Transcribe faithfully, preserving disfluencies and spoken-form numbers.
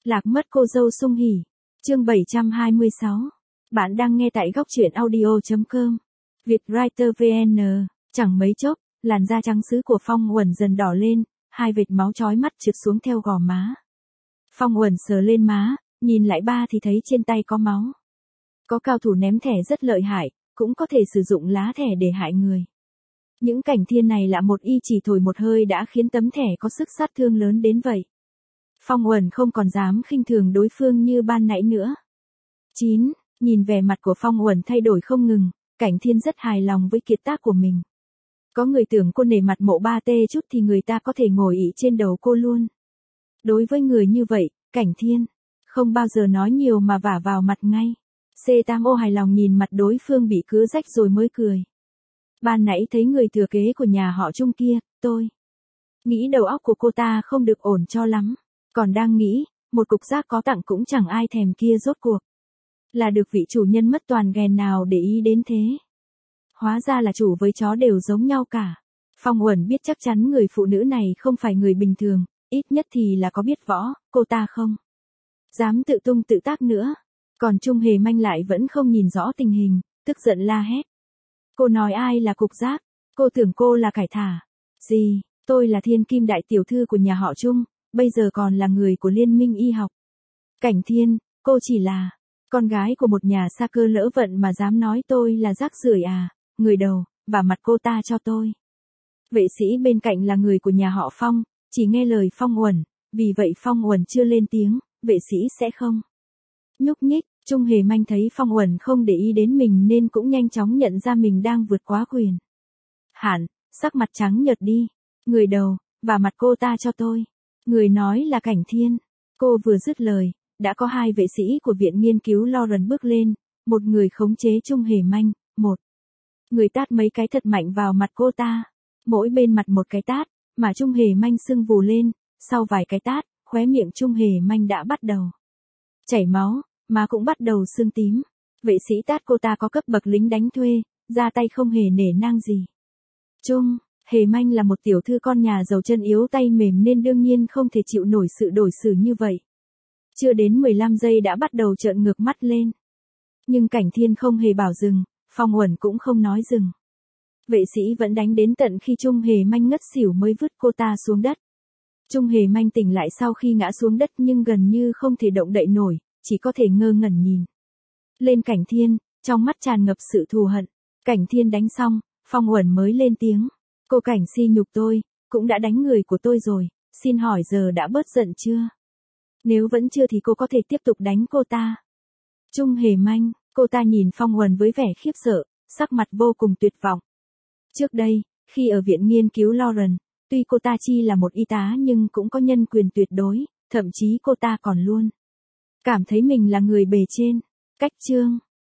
Lạc mất cô dâu Sung Hỉ. Chương bảy trăm hai mươi sáu. Bạn đang nghe tại góc truyện audio chấm com. Vietwriter vê en. Chẳng mấy chốc, làn da trắng sứ của Phong Uẩn dần đỏ lên, hai vệt máu chói mắt trượt xuống theo gò má. Phong Uẩn sờ lên má, nhìn lại ba thì thấy trên tay có máu. Có cao thủ ném thẻ rất lợi hại, cũng có thể sử dụng lá thẻ để hại người. Những cảnh thiên này lạ một y chỉ thổi một hơi đã khiến tấm thẻ có sức sát thương lớn đến vậy. Phong Uẩn không còn dám khinh thường đối phương như ban nãy nữa. chín. Nhìn vẻ mặt của Phong Uẩn thay đổi không ngừng, Cảnh Thiên rất hài lòng với kiệt tác của mình. Có người tưởng cô nể mặt Mộ Ba Tê chút thì người ta có thể ngồi ỷ trên đầu cô luôn. Đối với người như vậy, Cảnh Thiên không bao giờ nói nhiều mà vả vào mặt ngay. xê tám ô hài lòng nhìn mặt đối phương bị cứa rách rồi mới cười. Ban nãy thấy người thừa kế của nhà họ Trung kia, tôi nghĩ đầu óc của cô ta không được ổn cho lắm. Còn đang nghĩ, một cục giác có tặng cũng chẳng ai thèm kia rốt cuộc. Là được vị chủ nhân mất toàn ghèn nào để ý đến thế. Hóa ra là chủ với chó đều giống nhau cả. Phong Uẩn biết chắc chắn người phụ nữ này không phải người bình thường, ít nhất thì là có biết võ, cô ta không dám tự tung tự tác nữa. Còn Trung Hề Manh lại vẫn không nhìn rõ tình hình, tức giận la hét. Cô nói ai là cục giác? Cô tưởng cô là cải thả. Gì, tôi là thiên kim đại tiểu thư của nhà họ Trung, bây giờ còn là người của Liên minh y học. Cảnh Thiên, cô chỉ là con gái của một nhà sa cơ lỡ vận mà dám nói tôi là rác rưởi à? Người đầu, vả mặt cô ta cho tôi. Vệ sĩ bên cạnh là người của nhà họ Phong, chỉ nghe lời Phong Uẩn, vì vậy Phong Uẩn chưa lên tiếng, vệ sĩ sẽ không nhúc nhích. Trung Hề Manh thấy Phong Uẩn không để ý đến mình nên cũng nhanh chóng nhận ra mình đang vượt quá quyền hạn, sắc mặt trắng nhợt đi. Người đầu, vả mặt cô ta cho tôi. Người nói là Cảnh Thiên. Cô vừa dứt lời, đã có hai vệ sĩ của viện nghiên cứu Lauren bước lên, một người khống chế Trung Hề Manh, một người tát mấy cái thật mạnh vào mặt cô ta. Mỗi bên mặt một cái tát, mà Trung Hề Manh sưng vù lên, sau vài cái tát, khóe miệng Trung Hề Manh đã bắt đầu chảy máu, má cũng bắt đầu sưng tím. Vệ sĩ tát cô ta có cấp bậc lính đánh thuê, ra tay không hề nể nang gì. Trung Hề Manh là một tiểu thư con nhà giàu chân yếu tay mềm nên đương nhiên không thể chịu nổi sự đối xử như vậy. Chưa đến mười lăm giây đã bắt đầu trợn ngược mắt lên. Nhưng Cảnh Thiên không hề bảo dừng, Phong Uẩn cũng không nói dừng. Vệ sĩ vẫn đánh đến tận khi Trung Hề Manh ngất xỉu mới vứt cô ta xuống đất. Trung Hề Manh tỉnh lại sau khi ngã xuống đất nhưng gần như không thể động đậy nổi, chỉ có thể ngơ ngẩn nhìn lên Cảnh Thiên, trong mắt tràn ngập sự thù hận. Cảnh Thiên đánh xong, Phong Uẩn mới lên tiếng. Cô Cảnh si nhục tôi, cũng đã đánh người của tôi rồi, xin hỏi giờ đã bớt giận chưa? Nếu vẫn chưa thì cô có thể tiếp tục đánh cô ta. Trung Hề Manh, cô ta nhìn Phong Uẩn với vẻ khiếp sợ, sắc mặt vô cùng tuyệt vọng. Trước đây, khi ở viện nghiên cứu Lauren, tuy cô ta chỉ là một y tá nhưng cũng có nhân quyền tuyệt đối, thậm chí cô ta còn luôn cảm thấy mình là người bề trên. Cách chương